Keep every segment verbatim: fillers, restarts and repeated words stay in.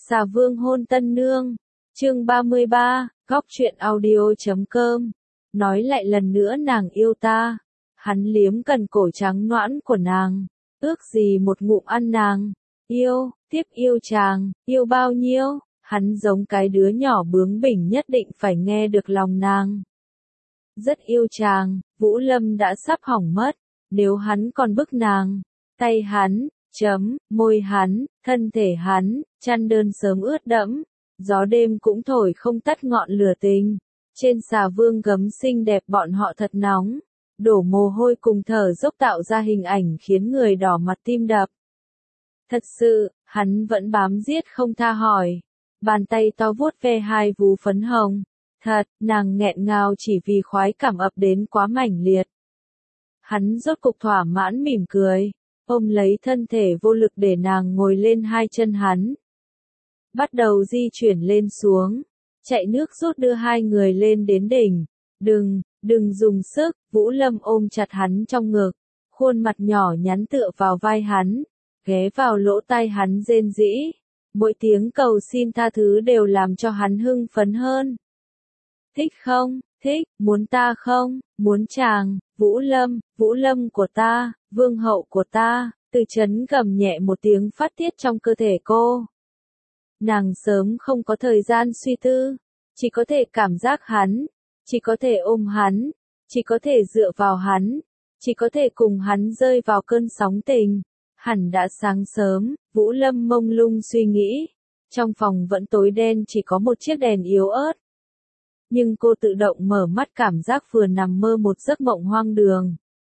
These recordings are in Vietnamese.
Xà Vương hôn tân nương. Chương ba mươi ba, góc truyện audio chấm com. Nói lại lần nữa nàng yêu ta. Hắn liếm cần cổ trắng nõn của nàng. Ước gì một ngụm ăn nàng. Yêu, tiếp yêu chàng, yêu bao nhiêu. Hắn giống cái đứa nhỏ bướng bỉnh nhất định phải nghe được lòng nàng. Rất yêu chàng, Vũ Lâm đã sắp hỏng mất. Nếu hắn còn bức nàng, tay hắn, chấm, môi hắn, thân thể hắn, chăn đơn sớm ướt đẫm, gió đêm cũng thổi không tắt ngọn lửa tình. Trên Xà Vương gấm xinh đẹp bọn họ thật nóng, đổ mồ hôi cùng thở dốc tạo ra hình ảnh khiến người đỏ mặt tim đập. Thật sự, hắn vẫn bám giết không tha hỏi. Bàn tay to vuốt ve hai vú phấn hồng. Thật, nàng nghẹn ngào chỉ vì khoái cảm ập đến quá mãnh liệt. Hắn rốt cục thỏa mãn mỉm cười, ôm lấy thân thể vô lực để nàng ngồi lên hai chân hắn. Bắt đầu di chuyển lên xuống, chạy nước rút đưa hai người lên đến đỉnh. Đừng, đừng dùng sức, Vũ Lâm ôm chặt hắn trong ngực, khuôn mặt nhỏ nhắn tựa vào vai hắn, ghé vào lỗ tai hắn rên rỉ. Mỗi tiếng cầu xin tha thứ đều làm cho hắn hưng phấn hơn. Thích không, thích, muốn ta không, muốn chàng, Vũ Lâm, Vũ Lâm của ta, vương hậu của ta, Từ Chấn gầm nhẹ một tiếng phát tiết trong cơ thể cô. Nàng sớm không có thời gian suy tư, chỉ có thể cảm giác hắn, chỉ có thể ôm hắn, chỉ có thể dựa vào hắn, chỉ có thể cùng hắn rơi vào cơn sóng tình. Hẳn đã sáng sớm, Vũ Lâm mông lung suy nghĩ, trong phòng vẫn tối đen chỉ có một chiếc đèn yếu ớt. Nhưng cô tự động mở mắt cảm giác vừa nằm mơ một giấc mộng hoang đường.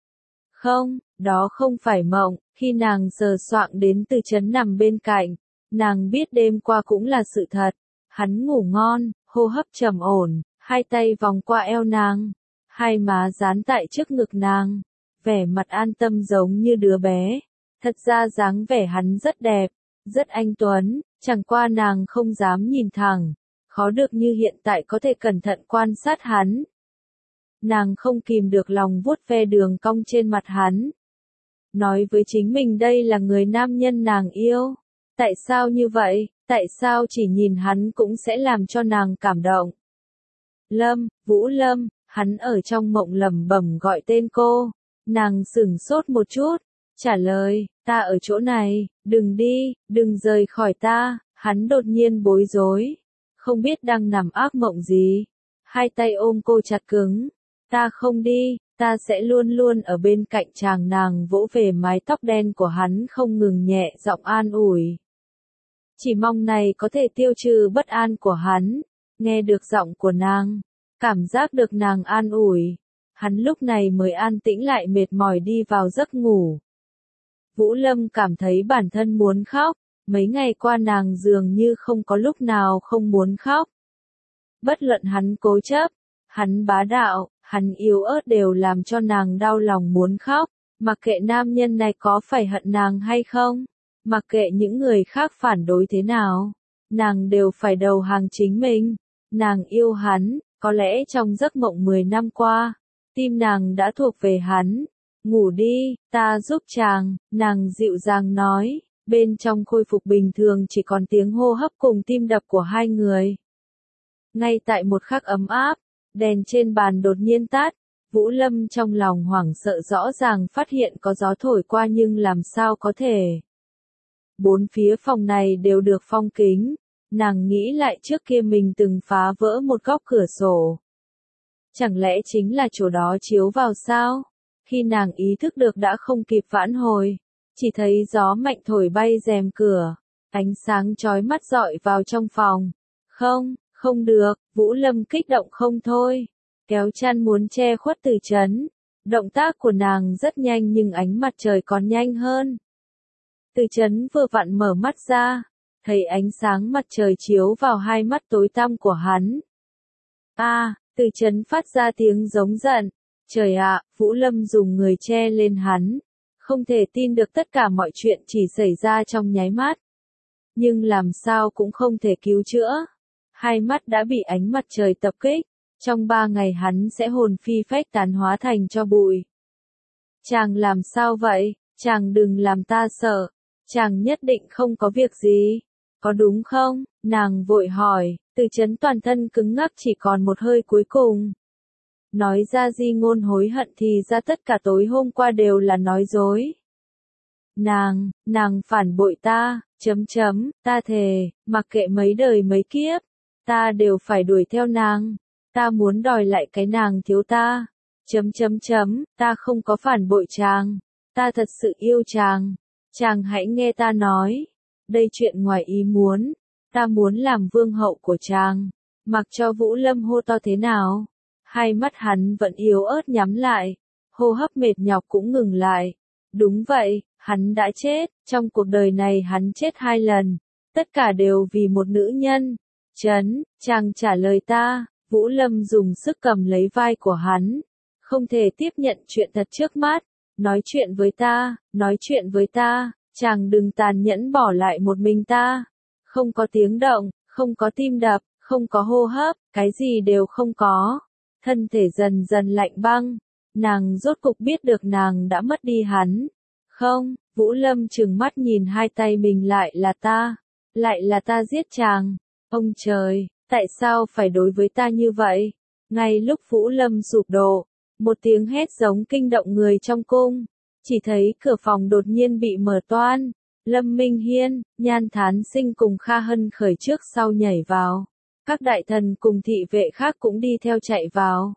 Không, đó không phải mộng, khi nàng sờ soạng đến Từ Chấn nằm bên cạnh, nàng biết đêm qua cũng là sự thật. Hắn ngủ ngon, hô hấp trầm ổn, hai tay vòng qua eo nàng, hai má dán tại trước ngực nàng, vẻ mặt an tâm giống như đứa bé. Thật ra dáng vẻ hắn rất đẹp, rất anh tuấn, chẳng qua nàng không dám nhìn thẳng, khó được như hiện tại có thể cẩn thận quan sát hắn. Nàng không kìm được lòng vuốt ve đường cong trên mặt hắn. Nói với chính mình đây là người nam nhân nàng yêu. Tại sao như vậy, tại sao chỉ nhìn hắn cũng sẽ làm cho nàng cảm động. Lâm, Vũ Lâm, hắn ở trong mộng lẩm bẩm gọi tên cô. Nàng sửng sốt một chút, trả lời, ta ở chỗ này, đừng đi, đừng rời khỏi ta. Hắn đột nhiên bối rối, không biết đang nằm ác mộng gì. Hai tay ôm cô chặt cứng, ta không đi, ta sẽ luôn luôn ở bên cạnh chàng. Nàng vỗ về mái tóc đen của hắn không ngừng nhẹ giọng an ủi. Chỉ mong này có thể tiêu trừ bất an của hắn. Nghe được giọng của nàng, cảm giác được nàng an ủi, hắn lúc này mới an tĩnh lại mệt mỏi đi vào giấc ngủ. Vũ Lâm cảm thấy bản thân muốn khóc, mấy ngày qua nàng dường như không có lúc nào không muốn khóc. Bất luận hắn cố chấp, hắn bá đạo, hắn yếu ớt đều làm cho nàng đau lòng muốn khóc. Mặc kệ nam nhân này có phải hận nàng hay không, mặc kệ những người khác phản đối thế nào, nàng đều phải đầu hàng chính mình. Nàng yêu hắn, có lẽ trong giấc mộng mười năm qua, tim nàng đã thuộc về hắn. Ngủ đi, ta giúp chàng, nàng dịu dàng nói, bên trong khôi phục bình thường chỉ còn tiếng hô hấp cùng tim đập của hai người. Ngay tại một khắc ấm áp, đèn trên bàn đột nhiên tắt, Vũ Lâm trong lòng hoảng sợ rõ ràng phát hiện có gió thổi qua nhưng làm sao có thể. Bốn phía phòng này đều được phong kính, nàng nghĩ lại trước kia mình từng phá vỡ một góc cửa sổ. Chẳng lẽ chính là chỗ đó chiếu vào sao? Khi nàng ý thức được đã không kịp vãn hồi, chỉ thấy gió mạnh thổi bay rèm cửa, ánh sáng chói mắt rọi vào trong phòng. Không, không được, Vũ Lâm kích động không thôi, kéo chăn muốn che khuất Từ Chấn. Động tác của nàng rất nhanh nhưng ánh mặt trời còn nhanh hơn. Từ Chấn vừa vặn mở mắt ra, thấy ánh sáng mặt trời chiếu vào hai mắt tối tăm của hắn. A, à, Từ Chấn phát ra tiếng giống giận. Trời ạ, Vũ Lâm dùng người che lên hắn, không thể tin được tất cả mọi chuyện chỉ xảy ra trong nháy mắt. Nhưng làm sao cũng không thể cứu chữa. Hai mắt đã bị ánh mặt trời tập kích, trong ba ngày hắn sẽ hồn phi phách tán hóa thành cho bụi. Chàng làm sao vậy, chàng đừng làm ta sợ, chàng nhất định không có việc gì. có đúng không? Nàng vội hỏi, Từ Chấn toàn thân cứng ngắc chỉ còn một hơi cuối cùng. Nói ra di ngôn hối hận thì ra tất cả tối hôm qua đều là nói dối. Nàng, nàng phản bội ta, chấm chấm, ta thề, mặc kệ mấy đời mấy kiếp, ta đều phải đuổi theo nàng, ta muốn đòi lại cái nàng thiếu ta, chấm chấm chấm, ta không có phản bội chàng, ta thật sự yêu chàng, chàng hãy nghe ta nói, đây chuyện ngoài ý muốn, ta muốn làm vương hậu của chàng, mặc cho Vũ Lâm hô to thế nào, hai mắt hắn vẫn yếu ớt nhắm lại, hô hấp mệt nhọc cũng ngừng lại, đúng vậy. Hắn đã chết, trong cuộc đời này hắn chết hai lần, tất cả đều vì một nữ nhân. Chấn, chàng trả lời ta, Vũ Lâm dùng sức cầm lấy vai của hắn, không thể tiếp nhận chuyện thật trước mắt, nói chuyện với ta, nói chuyện với ta, chàng đừng tàn nhẫn bỏ lại một mình ta, không có tiếng động, không có tim đập, không có hô hấp, cái gì đều không có, thân thể dần dần lạnh băng, nàng rốt cục biết được nàng đã mất đi hắn. Không, Vũ Lâm trừng mắt nhìn hai tay mình lại là ta, lại là ta giết chàng. Ông trời, tại sao phải đối với ta như vậy? Ngay lúc Vũ Lâm sụp đổ, một tiếng hét giống kinh động người trong cung, chỉ thấy cửa phòng đột nhiên bị mở toang, Lâm Minh Hiên, Nhan Thán Sinh cùng Kha Hân Khởi trước sau nhảy vào, các đại thần cùng thị vệ khác cũng đi theo chạy vào.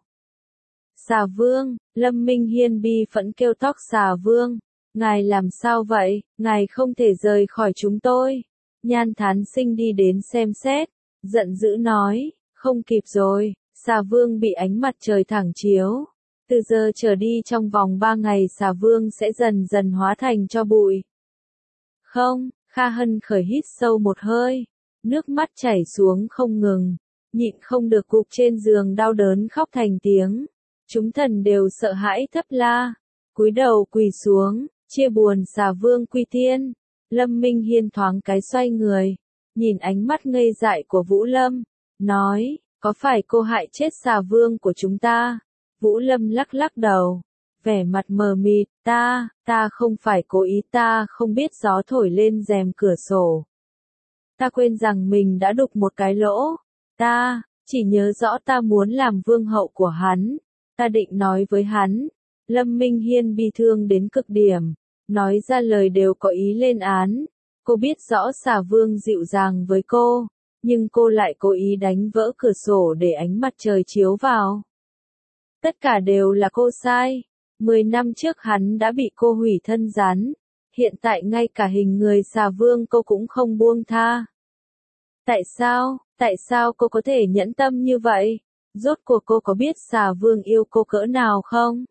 Xà Vương, Lâm Minh Hiên bi phẫn kêu tóc Xà Vương. Ngài làm sao vậy, ngài không thể rời khỏi chúng tôi. Nhan Thán Sinh đi đến xem xét, giận dữ nói, không kịp rồi, Xà Vương bị ánh mặt trời thẳng chiếu. Từ giờ trở đi trong vòng ba ngày Xà Vương sẽ dần dần hóa thành tro bụi. Không, Kha Hân Khởi hít sâu một hơi, nước mắt chảy xuống không ngừng, nhịn không được gục trên giường đau đớn khóc thành tiếng. Chúng thần đều sợ hãi thấp la, cúi đầu quỳ xuống. Chia buồn Xà Vương quy thiên, Lâm Minh Hiên thoáng cái xoay người, nhìn ánh mắt ngây dại của Vũ Lâm, nói, có phải cô hại chết Xà Vương của chúng ta? Vũ Lâm lắc lắc đầu, vẻ mặt mờ mịt, ta, ta không phải cố ý, ta không biết gió thổi lên rèm cửa sổ. Ta quên rằng mình đã đục một cái lỗ, ta, chỉ nhớ rõ ta muốn làm vương hậu của hắn, ta định nói với hắn. Lâm Minh Hiên bi thương đến cực điểm, nói ra lời đều có ý lên án. Cô biết rõ Xà Vương dịu dàng với cô, nhưng cô lại cố ý đánh vỡ cửa sổ để ánh mặt trời chiếu vào. Tất cả đều là cô sai. Mười năm trước hắn đã bị cô hủy thân rắn, hiện tại ngay cả hình người Xà Vương cô cũng không buông tha. Tại sao, tại sao cô có thể nhẫn tâm như vậy? Rốt cuộc cô có biết Xà Vương yêu cô cỡ nào không?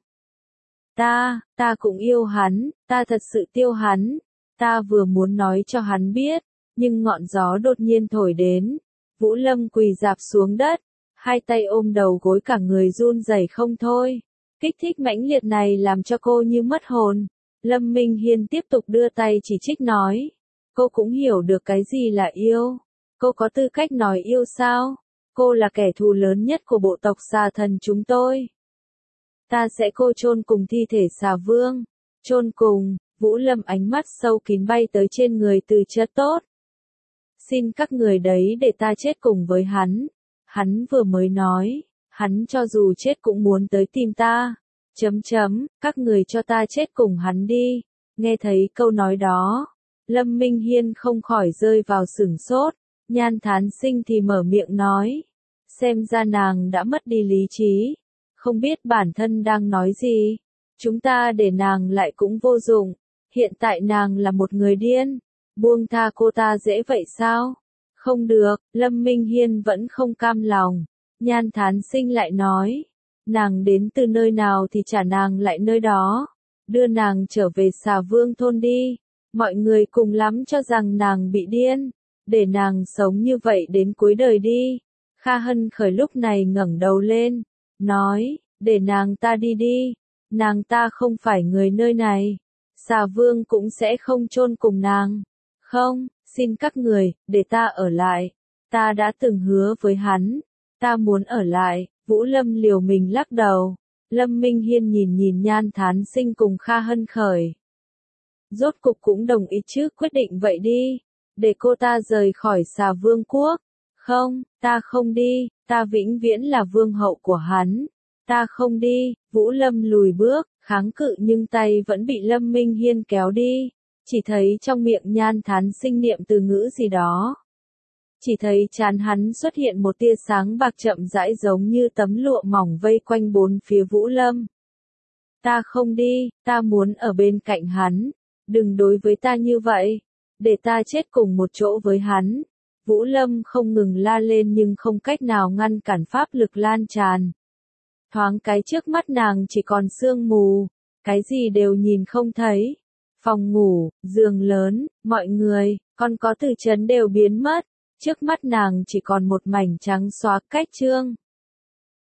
Ta, ta cũng yêu hắn, ta thật sự tiêu hắn, ta vừa muốn nói cho hắn biết, nhưng ngọn gió đột nhiên thổi đến, Vũ Lâm quỳ rạp xuống đất, hai tay ôm đầu gối cả người run rẩy không thôi, kích thích mãnh liệt này làm cho cô như mất hồn. Lâm Minh Hiên tiếp tục đưa tay chỉ trích nói, cô cũng hiểu được cái gì là yêu, cô có tư cách nói yêu sao, cô là kẻ thù lớn nhất của bộ tộc Xà Thần chúng tôi. Ta sẽ cô chôn cùng thi thể Xà Vương, chôn cùng. Vũ Lâm ánh mắt sâu kín bay tới trên người Từ Chất tốt. Xin các người đấy để ta chết cùng với hắn. Hắn vừa mới nói, hắn cho dù chết cũng muốn tới tìm ta. Chấm chấm, các người cho ta chết cùng hắn đi. Nghe thấy câu nói đó, Lâm Minh Hiên không khỏi rơi vào sửng sốt. Nhan Thán Sinh thì mở miệng nói, xem ra nàng đã mất đi lý trí, không biết bản thân đang nói gì. Chúng ta để nàng lại cũng vô dụng. Hiện tại nàng là một người điên, buông tha cô ta dễ vậy sao? Không được, Lâm Minh Hiên vẫn không cam lòng. Nhan Thán Sinh lại nói, nàng đến từ nơi nào thì trả nàng lại nơi đó, đưa nàng trở về Xà Vương thôn đi. Mọi người cùng lắm cho rằng nàng bị điên, để nàng sống như vậy đến cuối đời đi. Kha Hân Khởi lúc này ngẩng đầu lên, nói, để nàng ta đi đi, nàng ta không phải người nơi này. Xà Vương cũng sẽ không chôn cùng nàng. Không, xin các người, để ta ở lại. Ta đã từng hứa với hắn. Ta muốn ở lại. Vũ Lâm liều mình lắc đầu. Lâm Minh Hiên nhìn nhìn Nhan Thán Sinh cùng Kha Hân Khởi. Rốt cục cũng đồng ý chứ, quyết định vậy đi. để cô ta rời khỏi xà vương quốc. Không, ta không đi, ta vĩnh viễn là vương hậu của hắn. Ta không đi, Vũ Lâm lùi bước, kháng cự nhưng tay vẫn bị Lâm Minh Hiên kéo đi. Chỉ thấy trong miệng Nhan Thán Sinh niệm từ ngữ gì đó. Chỉ thấy trán hắn xuất hiện một tia sáng bạc chậm rãi giống như tấm lụa mỏng vây quanh bốn phía Vũ Lâm. Ta không đi, ta muốn ở bên cạnh hắn. Đừng đối với ta như vậy. Để ta chết cùng một chỗ với hắn. Vũ Lâm không ngừng la lên nhưng không cách nào ngăn cản pháp lực lan tràn. Thoáng cái trước mắt nàng chỉ còn sương mù. Cái gì đều nhìn không thấy. Phòng ngủ, giường lớn, mọi người, còn có Từ Chấn đều biến mất. Trước mắt nàng chỉ còn một mảnh trắng xóa cách chương.